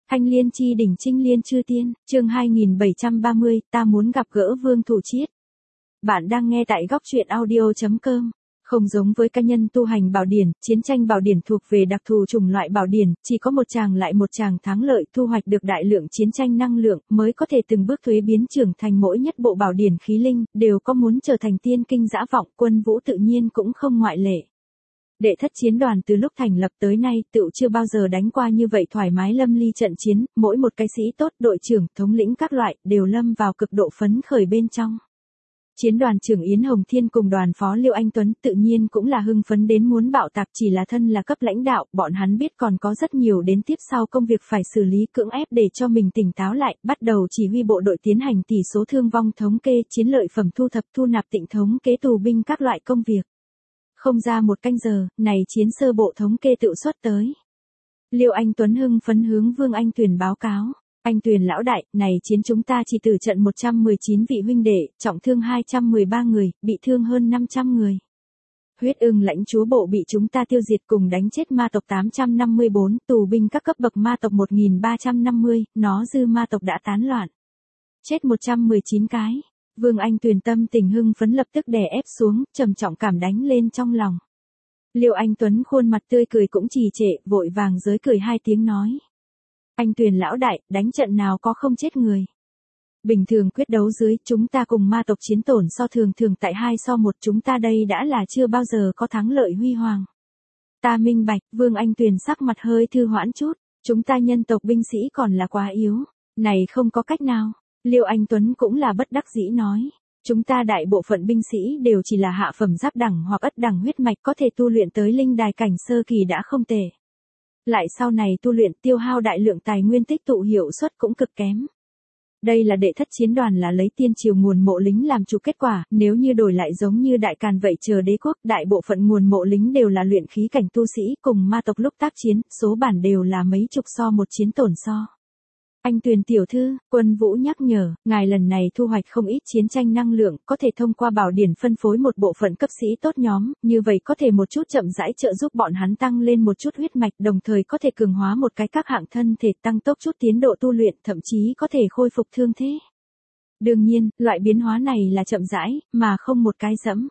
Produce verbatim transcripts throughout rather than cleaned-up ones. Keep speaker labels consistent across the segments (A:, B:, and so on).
A: Thanh liên chi đỉnh trinh liên chư tiên, chương hai nghìn bảy trăm ba mươi, ta muốn gặp gỡ Vương Thủ Chiết. Bạn đang nghe tại góc truyện audio chấm com. Không giống với cá nhân tu hành bảo điển, chiến tranh bảo điển thuộc về đặc thù chủng loại bảo điển, chỉ có một chàng lại một chàng thắng lợi thu hoạch được đại lượng chiến tranh năng lượng mới có thể từng bước thuế biến trưởng thành mỗi nhất bộ bảo điển khí linh, đều có muốn trở thành tiên kinh dã vọng, Quân Vũ tự nhiên cũng không ngoại lệ. Đệ thất chiến đoàn từ lúc thành lập tới nay tựu chưa bao giờ đánh qua như vậy thoải mái lâm ly trận chiến, mỗi một cái sĩ tốt, đội trưởng, thống lĩnh các loại đều lâm vào cực độ phấn khởi bên trong. Chiến đoàn trưởng Yến Hồng Thiên cùng đoàn phó Liêu Anh Tuấn tự nhiên cũng là hưng phấn đến muốn bạo tạc, chỉ là thân là cấp lãnh đạo, bọn hắn biết còn có rất nhiều đến tiếp sau công việc phải xử lý, cưỡng ép để cho mình tỉnh táo lại, bắt đầu chỉ huy bộ đội tiến hành tỷ số thương vong thống kê, chiến lợi phẩm thu thập thu nạp tịnh thống kế tù binh các loại công việc. Không ra một canh giờ, này chiến sơ bộ thống kê tự xuất tới. Liêu Anh Tuấn hưng phấn hướng Vương Anh Tuyền báo cáo. Anh Tuyền lão đại, này chiến chúng ta chỉ tử trận một trăm mười chín vị huynh đệ, trọng thương hai trăm mười ba người, bị thương hơn năm trăm người. Huyết ưng lãnh chúa bộ bị chúng ta tiêu diệt cùng đánh chết ma tộc tám trăm năm mươi bốn, tù binh các cấp bậc ma tộc một nghìn ba trăm năm mươi, nó dư ma tộc đã tán loạn. Chết một trăm mười chín cái. Vương Anh Tuyền tâm tình hưng phấn lập tức đè ép xuống, trầm trọng cảm đánh lên trong lòng. Liêu Anh Tuấn khuôn mặt tươi cười cũng trì trệ, vội vàng giới cười hai tiếng nói. Anh Tuyền lão đại, đánh trận nào có không chết người. Bình thường quyết đấu dưới, chúng ta cùng ma tộc chiến tổn so thường thường tại hai so một, chúng ta đây đã là chưa bao giờ có thắng lợi huy hoàng. Ta minh bạch, Vương Anh Tuyền sắc mặt hơi thư hoãn chút, chúng ta nhân tộc binh sĩ còn là quá yếu, này không có cách nào. Liêu Anh Tuấn cũng là bất đắc dĩ nói, chúng ta đại bộ phận binh sĩ đều chỉ là hạ phẩm giáp đẳng hoặc ất đẳng huyết mạch, có thể tu luyện tới linh đài cảnh sơ kỳ đã không tệ. Lại sau này tu luyện tiêu hao đại lượng tài nguyên tích tụ hiệu suất cũng cực kém. Đây là đệ thất chiến đoàn là lấy tiên triều nguồn mộ lính làm chủ kết quả, nếu như đổi lại giống như đại càn vậy chờ đế quốc, đại bộ phận nguồn mộ lính đều là luyện khí cảnh tu sĩ, cùng ma tộc lúc tác chiến, số bản đều là mấy chục so một chiến tổn so. Anh Tuyền tiểu thư, Quân Vũ nhắc nhở, ngài lần này thu hoạch không ít chiến tranh năng lượng, có thể thông qua bảo điển phân phối một bộ phận cấp sĩ tốt nhóm, như vậy có thể một chút chậm rãi trợ giúp bọn hắn tăng lên một chút huyết mạch, đồng thời có thể cường hóa một cái các hạng thân thể, tăng tốc chút tiến độ tu luyện, thậm chí có thể khôi phục thương thế. Đương nhiên, loại biến hóa này là chậm rãi, mà không một cái dẫm.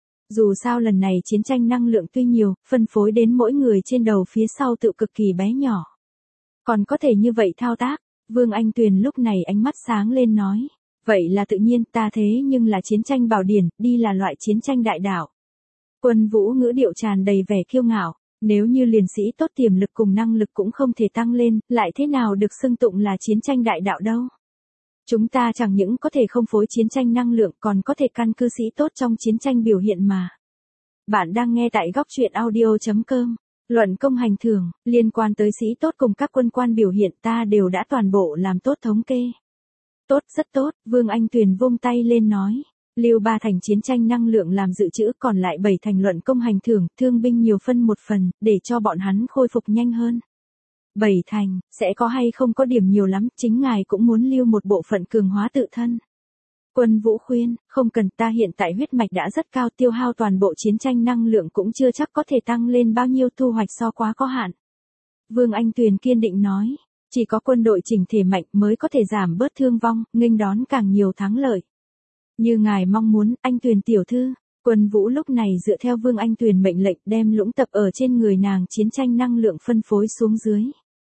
A: Dù sao lần này chiến tranh năng lượng tuy nhiều, phân phối đến mỗi người trên đầu phía sau tự cực kỳ bé nhỏ. Còn có thể như vậy thao tác. Vương Anh Tuyền lúc này ánh mắt sáng lên nói, vậy là tự nhiên, ta thế nhưng là chiến tranh bảo điển, đi là loại chiến tranh đại đạo. Quân Vũ ngữ điệu tràn đầy vẻ kiêu ngạo, nếu như liền sĩ tốt tiềm lực cùng năng lực cũng không thể tăng lên, lại thế nào được xưng tụng là chiến tranh đại đạo đâu. Chúng ta chẳng những có thể không phối chiến tranh năng lượng còn có thể căn cứ sĩ tốt trong chiến tranh biểu hiện mà. Bạn đang nghe tại góc truyện audio chấm com. Luận công hành thưởng, liên quan tới sĩ tốt cùng các quân quan biểu hiện ta đều đã toàn bộ làm tốt thống kê. Tốt, rất tốt, Vương Anh Tuyền vung tay lên nói. Liêu ba thành chiến tranh năng lượng làm dự trữ, còn lại bảy thành luận công hành thưởng, thương binh nhiều phân một phần, để cho bọn hắn khôi phục nhanh hơn. Bảy thành, sẽ có hay không có điểm nhiều lắm, chính ngài cũng muốn lưu một bộ phận cường hóa tự thân. Quân Vũ khuyên, không cần, ta hiện tại huyết mạch đã rất cao, tiêu hao toàn bộ chiến tranh năng lượng cũng chưa chắc có thể tăng lên bao nhiêu, thu hoạch so quá có hạn. Vương Anh Tuyền kiên định nói, chỉ có quân đội chỉnh thể mạnh mới có thể giảm bớt thương vong, nghênh đón càng nhiều thắng lợi. Như ngài mong muốn, Anh Tuyền tiểu thư. Quân Vũ lúc này dựa theo Vương Anh Tuyền mệnh lệnh đem lũng tập ở trên người nàng chiến tranh năng lượng phân phối xuống dưới.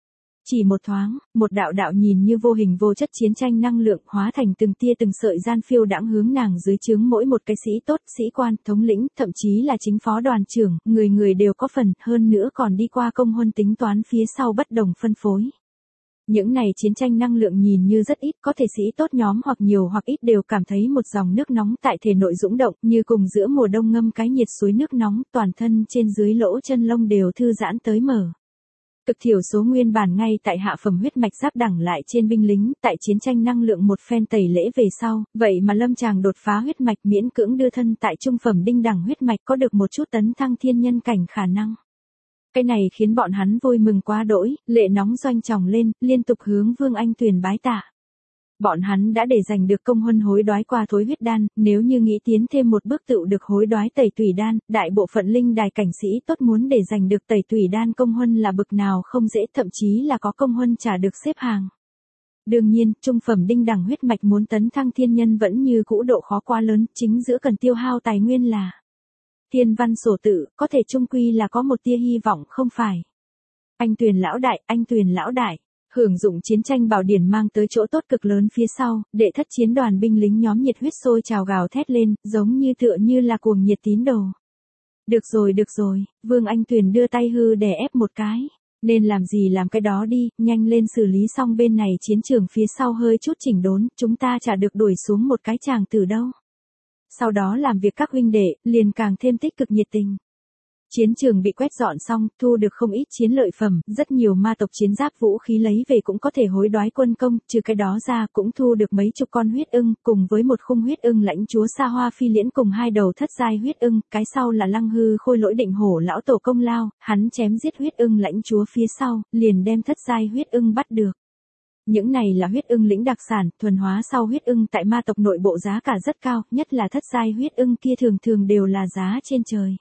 A: Chỉ một thoáng, một đạo đạo nhìn như vô hình vô chất chiến tranh năng lượng hóa thành từng tia từng sợi gian phiêu đãng hướng nàng dưới trướng mỗi một cái sĩ tốt, sĩ quan, thống lĩnh, thậm chí là chính phó đoàn trưởng, người người đều có phần, hơn nữa còn đi qua công huân tính toán phía sau bất đồng phân phối. Những này chiến tranh năng lượng nhìn như rất ít, có thể sĩ tốt nhóm hoặc nhiều hoặc ít đều cảm thấy một dòng nước nóng tại thể nội dũng động, như cùng giữa mùa đông ngâm cái nhiệt suối nước nóng, toàn thân trên dưới lỗ chân lông đều thư giãn tới mở. Cực thiểu số nguyên bản ngay tại hạ phẩm huyết mạch giáp đẳng lại trên binh lính, tại chiến tranh năng lượng một phen tẩy lễ về sau, vậy mà lâm chàng đột phá huyết mạch miễn cưỡng đưa thân tại trung phẩm đinh đẳng huyết mạch có được một chút tấn thăng thiên nhân cảnh khả năng. Cái này khiến bọn hắn vui mừng quá đỗi, lệ nóng doanh tròng lên, liên tục hướng Vương Anh Tuyền bái tạ. Bọn hắn đã để giành được công huân hối đoái qua thối huyết đan, nếu như nghĩ tiến thêm một bước tựu được hối đoái tẩy tùy đan, đại bộ phận linh đài cảnh sĩ tốt muốn để giành được tẩy tùy đan công huân là bực nào không dễ, thậm chí là có công huân trả được xếp hàng. Đương nhiên, trung phẩm đinh đẳng huyết mạch muốn tấn thăng thiên nhân vẫn như cũ độ khó quá lớn, chính giữa cần tiêu hao tài nguyên là thiên văn sổ tự, có thể chung quy là có một tia hy vọng không phải. Anh Tuyền lão đại, anh Tuyền lão đại. Hưởng dụng chiến tranh bảo điển mang tới chỗ tốt cực lớn phía sau, đệ thất chiến đoàn binh lính nhóm nhiệt huyết sôi trào gào thét lên, giống như tựa như là cuồng nhiệt tín đồ. Được rồi được rồi, Vương Anh Tuyền đưa tay hư đè ép một cái. Nên làm gì làm cái đó đi, nhanh lên xử lý xong bên này chiến trường phía sau hơi chút chỉnh đốn, chúng ta chả được đuổi xuống một cái chàng từ đâu. Sau đó làm việc các huynh đệ, liền càng thêm tích cực nhiệt tình. Chiến trường bị quét dọn xong, thu được không ít chiến lợi phẩm, rất nhiều ma tộc chiến giáp vũ khí lấy về cũng có thể hối đoái quân công, trừ cái đó ra cũng thu được mấy chục con huyết ưng, cùng với một khung huyết ưng lãnh chúa Sa Hoa Phi Liễn cùng hai đầu thất giai huyết ưng, cái sau là Lăng Hư Khôi Lỗi Định Hổ lão tổ công lao, hắn chém giết huyết ưng lãnh chúa phía sau, liền đem thất giai huyết ưng bắt được. Những này là huyết ưng lĩnh đặc sản, thuần hóa sau huyết ưng tại ma tộc nội bộ giá cả rất cao, nhất là thất giai huyết ưng kia thường thường đều là giá trên trời.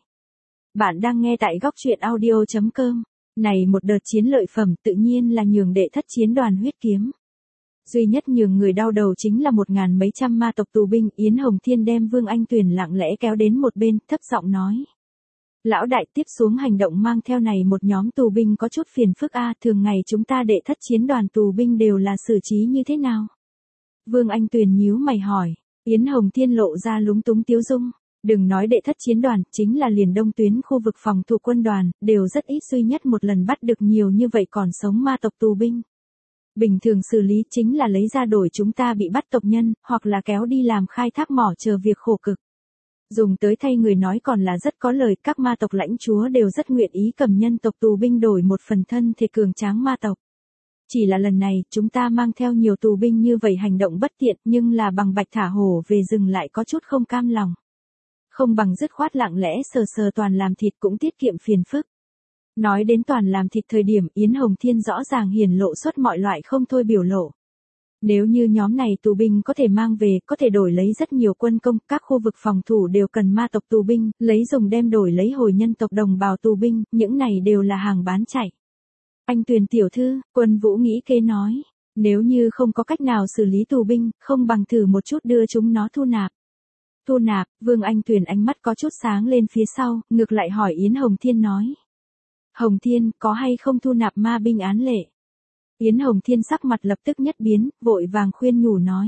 A: Bạn đang nghe tại góc truyện audio chấm com. Này một đợt chiến lợi phẩm tự nhiên là nhường đệ thất chiến đoàn huyết kiếm. Duy nhất nhường người đau đầu chính là một ngàn mấy trăm ma tộc tù binh. Yến Hồng Thiên đem Vương Anh Tuyền lặng lẽ kéo đến một bên, thấp giọng nói. Lão đại, tiếp xuống hành động mang theo này một nhóm tù binh có chút phiền phức a, thường ngày chúng ta đệ thất chiến đoàn tù binh đều là xử trí như thế nào? Vương Anh Tuyền nhíu mày hỏi. Yến Hồng Thiên lộ ra lúng túng tiếu dung. Đừng nói đệ thất chiến đoàn, chính là liền đông tuyến khu vực phòng thủ quân đoàn, đều rất ít duy nhất một lần bắt được nhiều như vậy còn sống ma tộc tù binh. Bình thường xử lý chính là lấy ra đổi chúng ta bị bắt tộc nhân, hoặc là kéo đi làm khai thác mỏ chờ việc khổ cực. Dùng tới thay người nói còn là rất có lời, các ma tộc lãnh chúa đều rất nguyện ý cầm nhân tộc tù binh đổi một phần thân thể cường tráng ma tộc. Chỉ là lần này, chúng ta mang theo nhiều tù binh như vậy hành động bất tiện, nhưng là bằng bạch thả hổ về rừng lại có chút không cam lòng. Không bằng dứt khoát lặng lẽ sờ sờ toàn làm thịt cũng tiết kiệm phiền phức. Nói đến toàn làm thịt thời điểm Yến Hồng Thiên rõ ràng hiển lộ suốt mọi loại không thôi biểu lộ. Nếu như nhóm này tù binh có thể mang về, có thể đổi lấy rất nhiều quân công, các khu vực phòng thủ đều cần ma tộc tù binh, lấy dùng đem đổi lấy hồi nhân tộc đồng bào tù binh, những này đều là hàng bán chạy. Anh Tuyền tiểu thư, Quân Vũ nghĩ kế nói, nếu như không có cách nào xử lý tù binh, không bằng thử một chút đưa chúng nó thu nạp. Thu nạp, Vương Anh Tuyền ánh mắt có chút sáng lên phía sau, ngược lại hỏi Yến Hồng Thiên nói. Hồng Thiên, có hay không thu nạp ma binh án lệ? Yến Hồng Thiên sắc mặt lập tức nhất biến, vội vàng khuyên nhủ nói.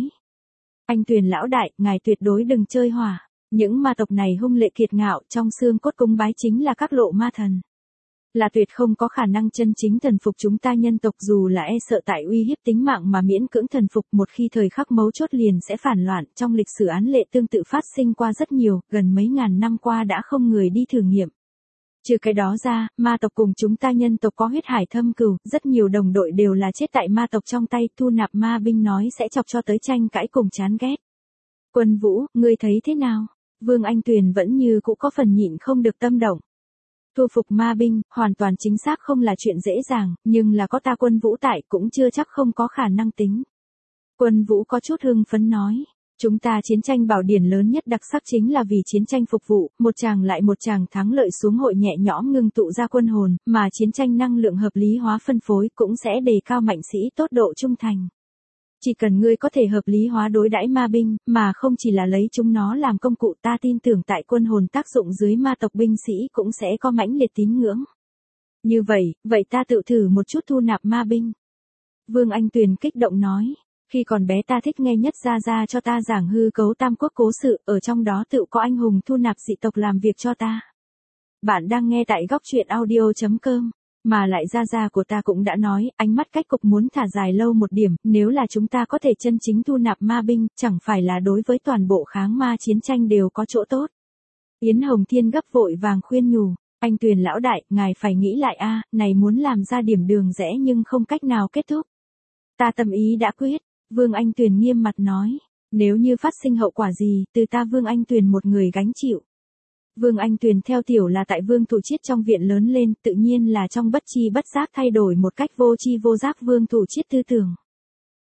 A: Anh Tuyền lão đại, ngài tuyệt đối đừng chơi hỏa. Những ma tộc này hung lệ kiệt ngạo, trong xương cốt cúng bái chính là các lộ ma thần. Là tuyệt không có khả năng chân chính thần phục chúng ta nhân tộc, dù là e sợ tại uy hiếp tính mạng mà miễn cưỡng thần phục, một khi thời khắc mấu chốt liền sẽ phản loạn. Trong lịch sử án lệ tương tự phát sinh qua rất nhiều, gần mấy ngàn năm qua đã không người đi thử nghiệm. Trừ cái đó ra, ma tộc cùng chúng ta nhân tộc có huyết hải thâm cừu, rất nhiều đồng đội đều là chết tại ma tộc trong tay, thu nạp ma binh nói sẽ chọc cho tới tranh cãi cùng chán ghét. Quân Vũ, ngươi thấy thế nào? Vương Anh Tuyền vẫn như cũ có phần nhịn không được tâm động. Thu phục ma binh, hoàn toàn chính xác không là chuyện dễ dàng, nhưng là có ta Quân Vũ tại cũng chưa chắc không có khả năng tính. Quân Vũ có chút hưng phấn nói. Chúng ta chiến tranh bảo điển lớn nhất đặc sắc chính là vì chiến tranh phục vụ, một chàng lại một chàng thắng lợi xuống hội nhẹ nhõm ngưng tụ ra quân hồn, mà chiến tranh năng lượng hợp lý hóa phân phối cũng sẽ đề cao mạnh sĩ tốt độ trung thành. Chỉ cần ngươi có thể hợp lý hóa đối đãi ma binh, mà không chỉ là lấy chúng nó làm công cụ, ta tin tưởng tại quân hồn tác dụng dưới ma tộc binh sĩ cũng sẽ có mãnh liệt tín ngưỡng. Như vậy, vậy ta tự thử một chút thu nạp ma binh. Vương Anh Tuyền kích động nói. Khi còn bé ta thích nghe nhất gia gia cho ta giảng hư cấu tam quốc cố sự, ở trong đó tự có anh hùng thu nạp dị tộc làm việc cho ta. Bạn đang nghe tại góc truyện audio chấm com. Mà lại gia gia của ta cũng đã nói, ánh mắt cách cục muốn thả dài lâu một điểm, nếu là chúng ta có thể chân chính thu nạp ma binh, chẳng phải là đối với toàn bộ kháng ma chiến tranh đều có chỗ tốt. Yến Hồng Thiên gấp vội vàng khuyên nhủ, anh Tuyền lão đại, ngài phải nghĩ lại a, này muốn làm ra điểm đường rẽ nhưng không cách nào kết thúc. Ta tâm ý đã quyết. Vương Anh Tuyền nghiêm mặt nói, nếu như phát sinh hậu quả gì, từ ta Vương Anh Tuyền một người gánh chịu. Vương Anh Tuyền theo tiểu là tại Vương Thủ Chiết trong viện lớn lên, tự nhiên là trong bất chi bất giác thay đổi một cách vô chi vô giác Vương Thủ Chiết tư tưởng.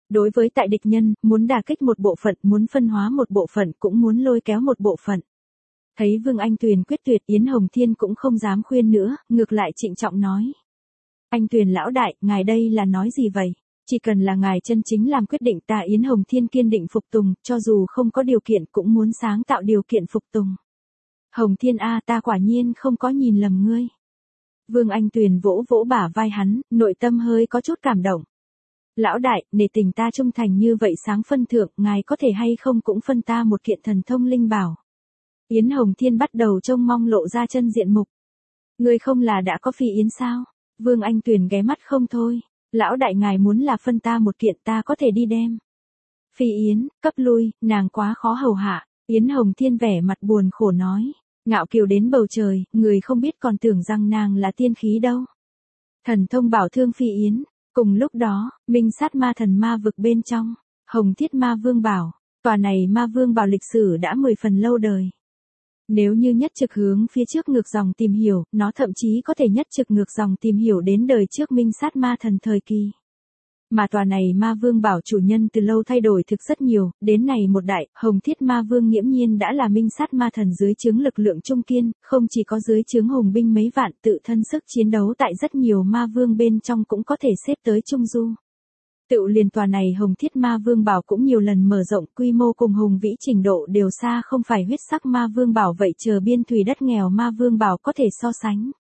A: Đối với tại địch nhân, muốn đả kích một bộ phận, muốn phân hóa một bộ phận, cũng muốn lôi kéo một bộ phận. Thấy Vương Anh Tuyền quyết tuyệt, Yến Hồng Thiên cũng không dám khuyên nữa, ngược lại trịnh trọng nói. Anh Tuyền lão đại, ngài đây là nói gì vậy? Chỉ cần là ngài chân chính làm quyết định, ta Yến Hồng Thiên kiên định phục tùng, cho dù không có điều kiện cũng muốn sáng tạo điều kiện phục tùng. Hồng Thiên a, ta quả nhiên không có nhìn lầm ngươi. Vương Anh Tuyền vỗ vỗ bả vai hắn, nội tâm hơi có chút cảm động. Lão đại, nể tình ta trung thành như vậy sáng phân thượng, ngài có thể hay không cũng phân ta một kiện thần thông linh bảo. Yến Hồng Thiên bắt đầu trông mong lộ ra chân diện mục. Ngươi không là đã có phi yến sao? Vương Anh Tuyền ghé mắt không thôi. Lão đại ngài muốn là phân ta một kiện, ta có thể đi đem. Phi yến, cấp lui, nàng quá khó hầu hạ. Yến Hồng Thiên vẻ mặt buồn khổ nói. Ngạo kiều đến bầu trời, người không biết còn tưởng rằng nàng là tiên khí đâu. Thần thông bảo thương phi yến. Cùng lúc đó, minh sát ma thần ma vực bên trong. Hồng Thiết Ma Vương bảo. Tòa này Ma Vương bảo lịch sử đã mười phần lâu đời. Nếu như nhất trực hướng phía trước ngược dòng tìm hiểu, nó thậm chí có thể nhất trực ngược dòng tìm hiểu đến đời trước minh sát ma thần thời kỳ. Mà tòa này Ma Vương bảo chủ nhân từ lâu thay đổi thực rất nhiều, đến này một đại, Hồng Thiết Ma Vương nghiễm nhiên đã là minh sát ma thần dưới trướng lực lượng trung kiên, không chỉ có dưới trướng hùng binh mấy vạn, tự thân sức chiến đấu tại rất nhiều Ma Vương bên trong cũng có thể xếp tới trung du. Tự liền tòa này Hồng Thiết Ma Vương bảo cũng nhiều lần mở rộng, quy mô cùng hùng vĩ trình độ đều xa không phải huyết sắc Ma Vương bảo vậy chờ biên thùy đất nghèo Ma Vương bảo có thể so sánh.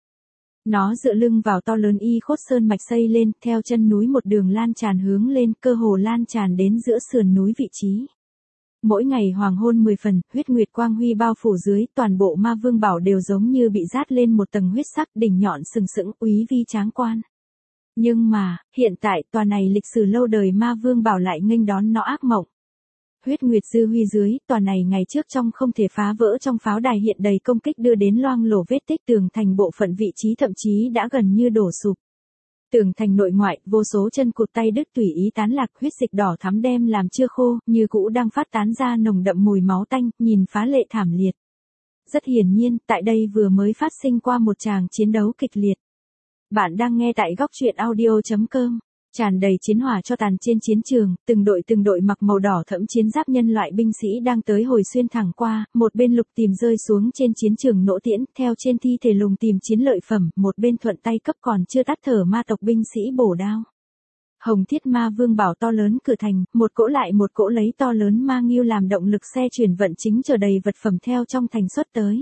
A: Nó dựa lưng vào to lớn y khốt sơn mạch xây lên, theo chân núi một đường lan tràn hướng lên, cơ hồ lan tràn đến giữa sườn núi vị trí. Mỗi ngày hoàng hôn mười phần, huyết nguyệt quang huy bao phủ dưới, toàn bộ Ma Vương bảo đều giống như bị dát lên một tầng huyết sắc, đỉnh nhọn sừng sững, úy vi tráng quan. Nhưng mà, hiện tại tòa này lịch sử lâu đời Ma Vương bảo lại nghênh đón nó ác mộng. Huyết nguyệt dư huy dưới, tòa này ngày trước trong không thể phá vỡ trong pháo đài hiện đầy công kích đưa đến loang lổ vết tích tường thành bộ phận vị trí thậm chí đã gần như đổ sụp. Tường thành nội ngoại, vô số chân cụt tay đứt tùy ý tán lạc, huyết dịch đỏ thắm đem làm chưa khô, như cũ đang phát tán ra nồng đậm mùi máu tanh, nhìn phá lệ thảm liệt. Rất hiển nhiên, tại đây vừa mới phát sinh qua một tràng chiến đấu kịch liệt. Bạn đang nghe tại góc truyện audio chấm com. Tràn đầy chiến hỏa cho tàn trên chiến trường, từng đội từng đội mặc màu đỏ thẫm chiến giáp nhân loại binh sĩ đang tới hồi xuyên thẳng qua, một bên lục tìm rơi xuống trên chiến trường nỗ tiễn, theo trên thi thể lùng tìm chiến lợi phẩm, một bên thuận tay cấp còn chưa tắt thở ma tộc binh sĩ bổ đao. Hồng Thiết Ma Vương bảo to lớn cửa thành, một cỗ lại một cỗ lấy to lớn ma nghiêu làm động lực xe chuyển vận chính chờ đầy vật phẩm theo trong thành xuất tới.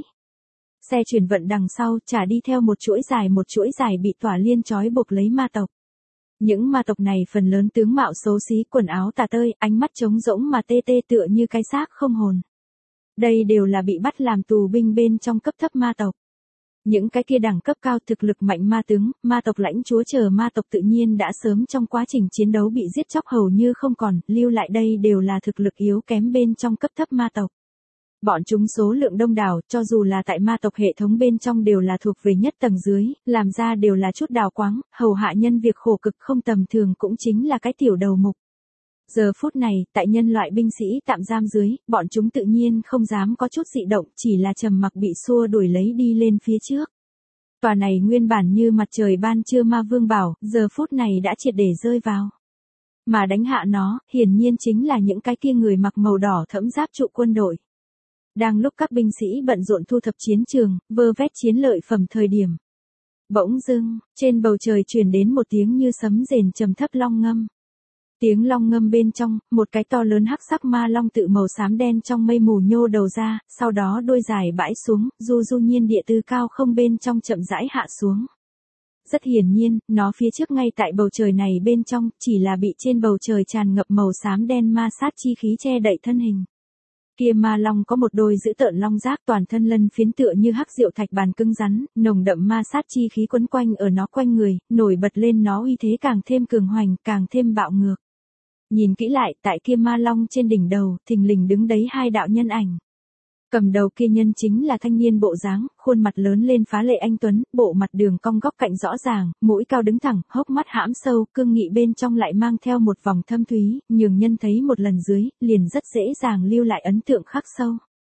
A: Xe chuyển vận đằng sau trả đi theo một chuỗi dài một chuỗi dài bị tỏa liên trói buộc lấy ma tộc. Những ma tộc này phần lớn tướng mạo xấu xí, quần áo tả tơi, ánh mắt trống rỗng mà tê tê tựa như cái xác không hồn. Đây đều là bị bắt làm tù binh bên trong cấp thấp ma tộc. Những cái kia đẳng cấp cao thực lực mạnh ma tướng, ma tộc lãnh chúa chờ ma tộc tự nhiên đã sớm trong quá trình chiến đấu bị giết chóc hầu như không còn, lưu lại đây đều là thực lực yếu kém bên trong cấp thấp ma tộc. Bọn chúng số lượng đông đảo, cho dù là tại ma tộc hệ thống bên trong đều là thuộc về nhất tầng dưới, làm ra đều là chút đào quáng, hầu hạ nhân việc khổ cực không tầm thường cũng chính là cái tiểu đầu mục. Giờ phút này, tại nhân loại binh sĩ tạm giam dưới, bọn chúng tự nhiên không dám có chút dị động, chỉ là trầm mặc bị xua đuổi lấy đi lên phía trước. Tòa này nguyên bản như mặt trời ban trưa Ma Vương bảo, giờ phút này đã triệt để rơi vào. Mà đánh hạ nó, hiển nhiên chính là những cái kia người mặc màu đỏ thẫm giáp trụ quân đội. Đang lúc các binh sĩ bận rộn thu thập chiến trường, vơ vét chiến lợi phẩm thời điểm. Bỗng dưng, trên bầu trời truyền đến một tiếng như sấm rền trầm thấp long ngâm. Tiếng long ngâm bên trong, một cái to lớn hắc sắc ma long tự màu xám đen trong mây mù nhô đầu ra, sau đó đôi dài bãi xuống, du du nhiên địa từ cao không bên trong chậm rãi hạ xuống. Rất hiển nhiên, nó phía trước ngay tại bầu trời này bên trong, chỉ là bị trên bầu trời tràn ngập màu xám đen ma sát chi khí che đậy thân hình. Kia ma long có một đôi dữ tợn long giác, toàn thân lân phiến tựa như hắc diệu thạch bàn cứng rắn, nồng đậm ma sát chi khí quấn quanh ở nó quanh người, nổi bật lên nó uy thế càng thêm cường hoành, càng thêm bạo ngược. Nhìn kỹ lại, tại kia ma long trên đỉnh đầu, thình lình đứng đấy hai đạo nhân ảnh. Cầm đầu kia nhân chính là thanh niên bộ dáng, khuôn mặt lớn lên phá lệ anh tuấn, bộ mặt đường cong góc cạnh rõ ràng, mũi cao đứng thẳng, hốc mắt hãm sâu, cương nghị bên trong lại mang theo một vòng thâm thúy, nhường nhân thấy một lần dưới, liền rất dễ dàng lưu lại ấn tượng khắc sâu.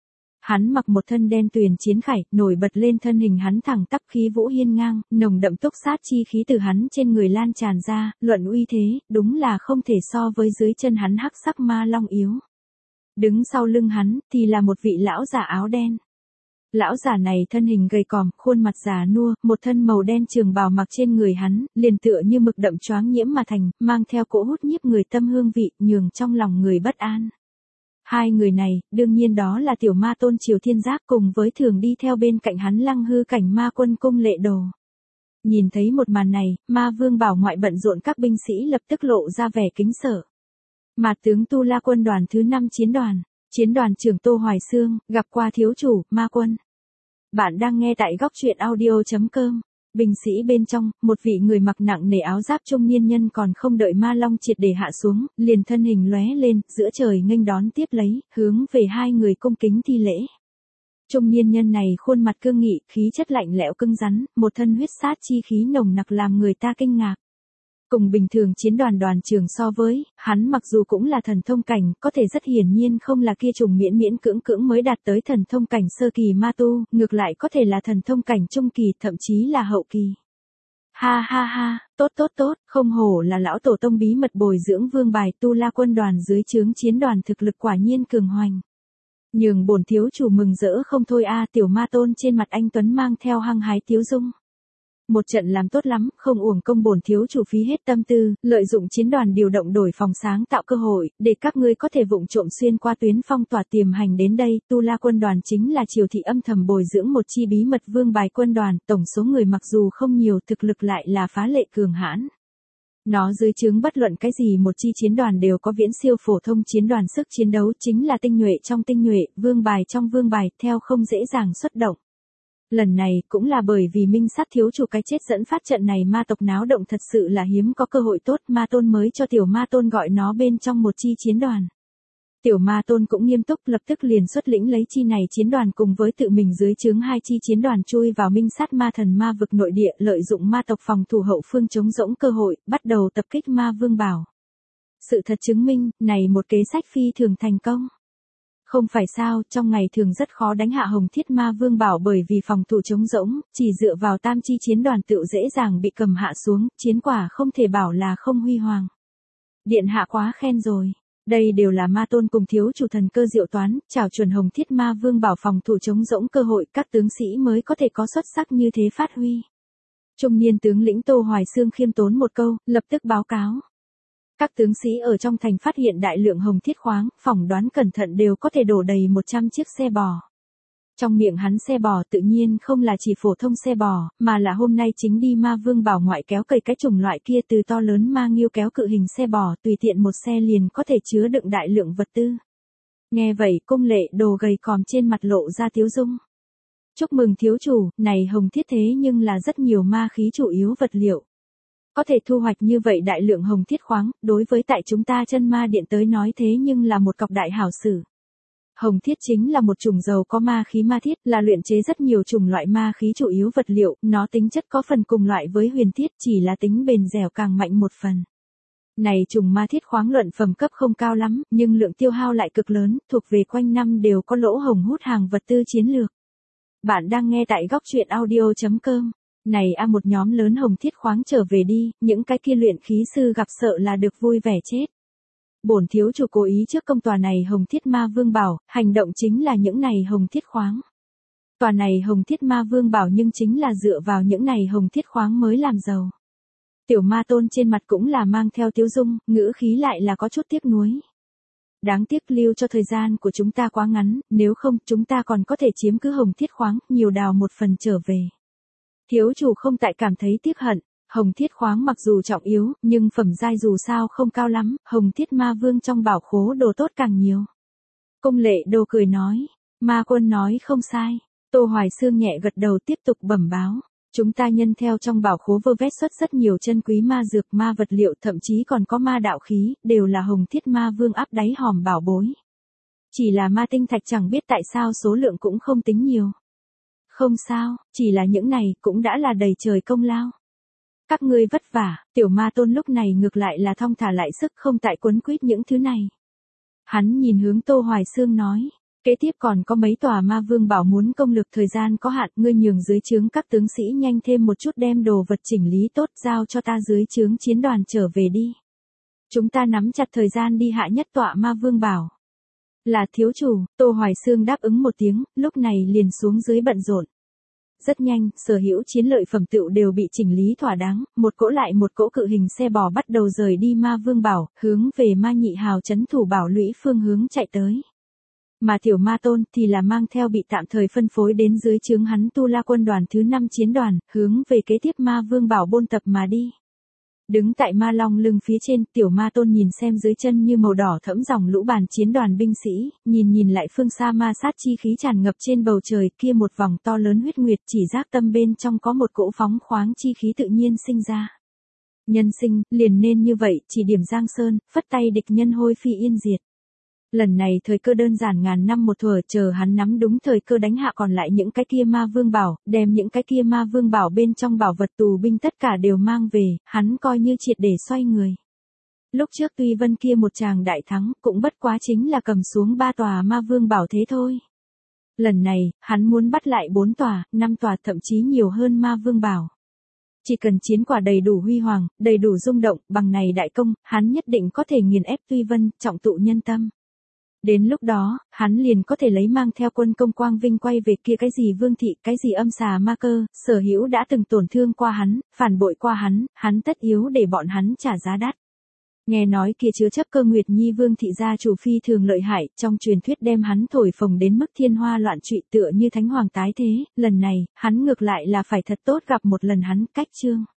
A: Hắn mặc một thân đen tuyền chiến khải, nổi bật lên thân hình hắn thẳng tắp khí vũ hiên ngang, nồng đậm túc sát chi khí từ hắn trên người lan tràn ra, luận uy thế, đúng là không thể so với dưới chân hắn hắc sắc ma long yếu. Đứng sau lưng hắn, thì là một vị lão giả áo đen. Lão giả này thân hình gầy còm, khuôn mặt già nua, một thân màu đen trường bào mặc trên người hắn, liền tựa như mực đậm choáng nhiễm mà thành, mang theo cỗ hút nhiếp người tâm hương vị, nhường trong lòng người bất an. Hai người này, đương nhiên đó là tiểu ma tôn Triều Thiên Giác cùng với thường đi theo bên cạnh hắn Lăng Hư cảnh ma quân Cung Lệ Đồ. Nhìn thấy một màn này, ma vương bảo ngoại bận rộn các binh sĩ lập tức lộ ra vẻ kính sợ. Mà tướng Tu La quân đoàn thứ năm chiến đoàn, chiến đoàn trưởng Tô Hoài Xương, gặp qua thiếu chủ, ma quân. Bạn đang nghe tại góc truyện audio chấm com. Binh sĩ bên trong, một vị người mặc nặng nề áo giáp trung niên nhân còn không đợi ma long triệt để hạ xuống, liền thân hình lóe lên, giữa trời nghênh đón tiếp lấy, hướng về hai người cung kính thi lễ. Trung niên nhân này khuôn mặt cương nghị, khí chất lạnh lẽo cứng rắn, một thân huyết sát chi khí nồng nặc làm người ta kinh ngạc. Cùng bình thường chiến đoàn đoàn trưởng so với, hắn mặc dù cũng là thần thông cảnh, có thể rất hiển nhiên không là kia trùng miễn miễn cưỡng cưỡng mới đạt tới thần thông cảnh sơ kỳ ma tu, ngược lại có thể là thần thông cảnh trung kỳ, thậm chí là hậu kỳ. Ha ha ha, tốt tốt tốt, không hổ là lão tổ tông bí mật bồi dưỡng vương bài Tu La quân đoàn dưới trướng chiến đoàn thực lực quả nhiên cường hoành. Nhường bổn thiếu chủ mừng rỡ không thôi a, tiểu ma tôn trên mặt anh tuấn mang theo hăng hái tiếu dung. Một trận làm tốt lắm, không uổng công bổn thiếu chủ phí hết tâm tư, lợi dụng chiến đoàn điều động đổi phòng sáng tạo cơ hội, để các ngươi có thể vụng trộm xuyên qua tuyến phong tỏa tiềm hành đến đây. Tu La quân đoàn chính là Triều thị âm thầm bồi dưỡng một chi bí mật vương bài quân đoàn, tổng số người mặc dù không nhiều, thực lực lại là phá lệ cường hãn. Nó dưới trướng bất luận cái gì một chi chiến đoàn đều có viễn siêu phổ thông chiến đoàn sức chiến đấu, chính là tinh nhuệ trong tinh nhuệ, vương bài trong vương bài, theo không dễ dàng xuất động. Lần này cũng là bởi vì Minh Sát thiếu chủ cái chết dẫn phát trận này ma tộc náo động thật sự là hiếm có cơ hội tốt, ma tôn mới cho tiểu ma tôn gọi nó bên trong một chi chiến đoàn. Tiểu ma tôn cũng nghiêm túc lập tức liền xuất lĩnh lấy chi này chiến đoàn cùng với tự mình dưới trướng hai chi chiến đoàn chui vào Minh Sát ma thần ma vực nội địa, lợi dụng ma tộc phòng thủ hậu phương chống rỗng cơ hội, bắt đầu tập kích ma vương bảo. Sự thật chứng minh, này một kế sách phi thường thành công. Không phải sao, trong ngày thường rất khó đánh hạ Hồng Thiết Ma Vương Bảo bởi vì phòng thủ trống rỗng, chỉ dựa vào tam chi chiến đoàn tựu dễ dàng bị cầm hạ xuống, chiến quả không thể bảo là không huy hoàng. Điện hạ quá khen rồi. Đây đều là ma tôn cùng thiếu chủ thần cơ diệu toán, chào chuẩn Hồng Thiết Ma Vương Bảo phòng thủ trống rỗng cơ hội, các tướng sĩ mới có thể có xuất sắc như thế phát huy. Trung niên tướng lĩnh Tô Hoài Xương khiêm tốn một câu, lập tức báo cáo. Các tướng sĩ ở trong thành phát hiện đại lượng hồng thiết khoáng, phỏng đoán cẩn thận đều có thể đổ đầy một trăm chiếc xe bò. Trong miệng hắn xe bò tự nhiên không là chỉ phổ thông xe bò, mà là hôm nay chính đi ma vương bảo ngoại kéo cày cái chủng loại kia từ to lớn ma nghiêu kéo cự hình xe bò, tùy tiện một xe liền có thể chứa đựng đại lượng vật tư. Nghe vậy Cung Lệ Đồ gầy còm trên mặt lộ ra tiếu dung. Chúc mừng thiếu chủ, này hồng thiết thế nhưng là rất nhiều ma khí chủ yếu vật liệu. Có thể thu hoạch như vậy đại lượng hồng thiết khoáng, đối với tại chúng ta chân ma điện tới nói thế nhưng là một cọc đại hảo sử. Hồng thiết chính là một chủng dầu có ma khí ma thiết, là luyện chế rất nhiều chủng loại ma khí chủ yếu vật liệu, nó tính chất có phần cùng loại với huyền thiết, chỉ là tính bền dẻo càng mạnh một phần. Này chủng ma thiết khoáng luận phẩm cấp không cao lắm, nhưng lượng tiêu hao lại cực lớn, thuộc về quanh năm đều có lỗ hổng hút hàng vật tư chiến lược. Bạn đang nghe tại góc truyện audio chấm com. Này a một nhóm lớn hồng thiết khoáng trở về đi, những cái kia luyện khí sư gặp sợ là được vui vẻ chết. Bổn thiếu chủ cố ý trước công tòa này hồng thiết ma vương bảo, hành động chính là những này hồng thiết khoáng. Tòa này hồng thiết ma vương bảo nhưng chính là dựa vào những này hồng thiết khoáng mới làm giàu. Tiểu ma tôn trên mặt cũng là mang theo tiếu dung, ngữ khí lại là có chút tiếc nuối. Đáng tiếc lưu cho thời gian của chúng ta quá ngắn, nếu không chúng ta còn có thể chiếm cứ hồng thiết khoáng, nhiều đào một phần trở về. Thiếu chủ không tại cảm thấy tiếc hận, hồng thiết khoáng mặc dù trọng yếu, nhưng phẩm giai dù sao không cao lắm, hồng thiết ma vương trong bảo khố đồ tốt càng nhiều. Cung Lệ Đồ cười nói, ma quân nói không sai, Tô Hoài Xương nhẹ gật đầu tiếp tục bẩm báo. Chúng ta nhân theo trong bảo khố vơ vét xuất rất nhiều chân quý ma dược, ma vật liệu, thậm chí còn có ma đạo khí, đều là hồng thiết ma vương áp đáy hòm bảo bối. Chỉ là ma tinh thạch chẳng biết tại sao số lượng cũng không tính nhiều. Không sao, chỉ là những này cũng đã là đầy trời công lao. Các ngươi vất vả, tiểu ma tôn lúc này ngược lại là thong thả lại sức không tại quấn quýt những thứ này. Hắn nhìn hướng Tô Hoài Xương nói, Kế tiếp còn có mấy tòa ma vương bảo muốn công lực thời gian có hạn, ngươi nhường dưới trướng các tướng sĩ nhanh thêm một chút đem đồ vật chỉnh lý tốt giao cho ta dưới trướng chiến đoàn trở về đi. Chúng ta nắm chặt thời gian đi hạ nhất tọa ma vương bảo. Là thiếu chủ, Tô Hoài Xương đáp ứng một tiếng, lúc này liền xuống dưới bận rộn. Rất nhanh, sở hữu chiến lợi phẩm tựu đều bị chỉnh lý thỏa đáng, một cỗ lại một cỗ cự hình xe bò bắt đầu rời đi ma vương bảo, hướng về ma nhị hào trấn thủ bảo lũy phương hướng chạy tới. Mà tiểu ma tôn thì là mang theo bị tạm thời phân phối đến dưới trướng hắn Tu La quân đoàn thứ năm chiến đoàn, hướng về kế tiếp ma vương bảo bôn tập mà đi. Đứng tại ma long lưng phía trên, tiểu ma tôn nhìn xem dưới chân như màu đỏ thẫm dòng lũ bàn chiến đoàn binh sĩ, nhìn nhìn lại phương xa ma sát chi khí tràn ngập trên bầu trời kia một vòng to lớn huyết nguyệt, chỉ giác tâm bên trong có một cỗ phóng khoáng chi khí tự nhiên sinh ra. Nhân sinh, liền nên như vậy, chỉ điểm giang sơn, phất tay địch nhân hôi phi yên diệt. Lần này thời cơ đơn giản ngàn năm một thuở, chờ hắn nắm đúng thời cơ đánh hạ còn lại những cái kia ma vương bảo, đem những cái kia ma vương bảo bên trong bảo vật tù binh tất cả đều mang về, hắn coi như triệt để xoay người. Lúc trước tuy vân kia một tràng đại thắng, cũng bất quá chính là cầm xuống ba tòa ma vương bảo thế thôi. Lần này, hắn muốn bắt lại bốn tòa, năm tòa thậm chí nhiều hơn ma vương bảo. Chỉ cần chiến quả đầy đủ huy hoàng, đầy đủ rung động, bằng này đại công, hắn nhất định có thể nghiền ép tuy vân, trọng tụ nhân tâm. Đến lúc đó, hắn liền có thể lấy mang theo quân công quang vinh quay về kia cái gì vương thị, cái gì âm xà ma cơ, sở hữu đã từng tổn thương qua hắn, phản bội qua hắn, hắn tất yếu để bọn hắn trả giá đắt. Nghe nói kia chứa chấp cơ Nguyệt Nhi vương thị gia chủ phi thường lợi hại, trong truyền thuyết đem hắn thổi phồng đến mức thiên hoa loạn trụy tựa như thánh hoàng tái thế, lần này, hắn ngược lại là phải thật tốt gặp một lần hắn cách trương.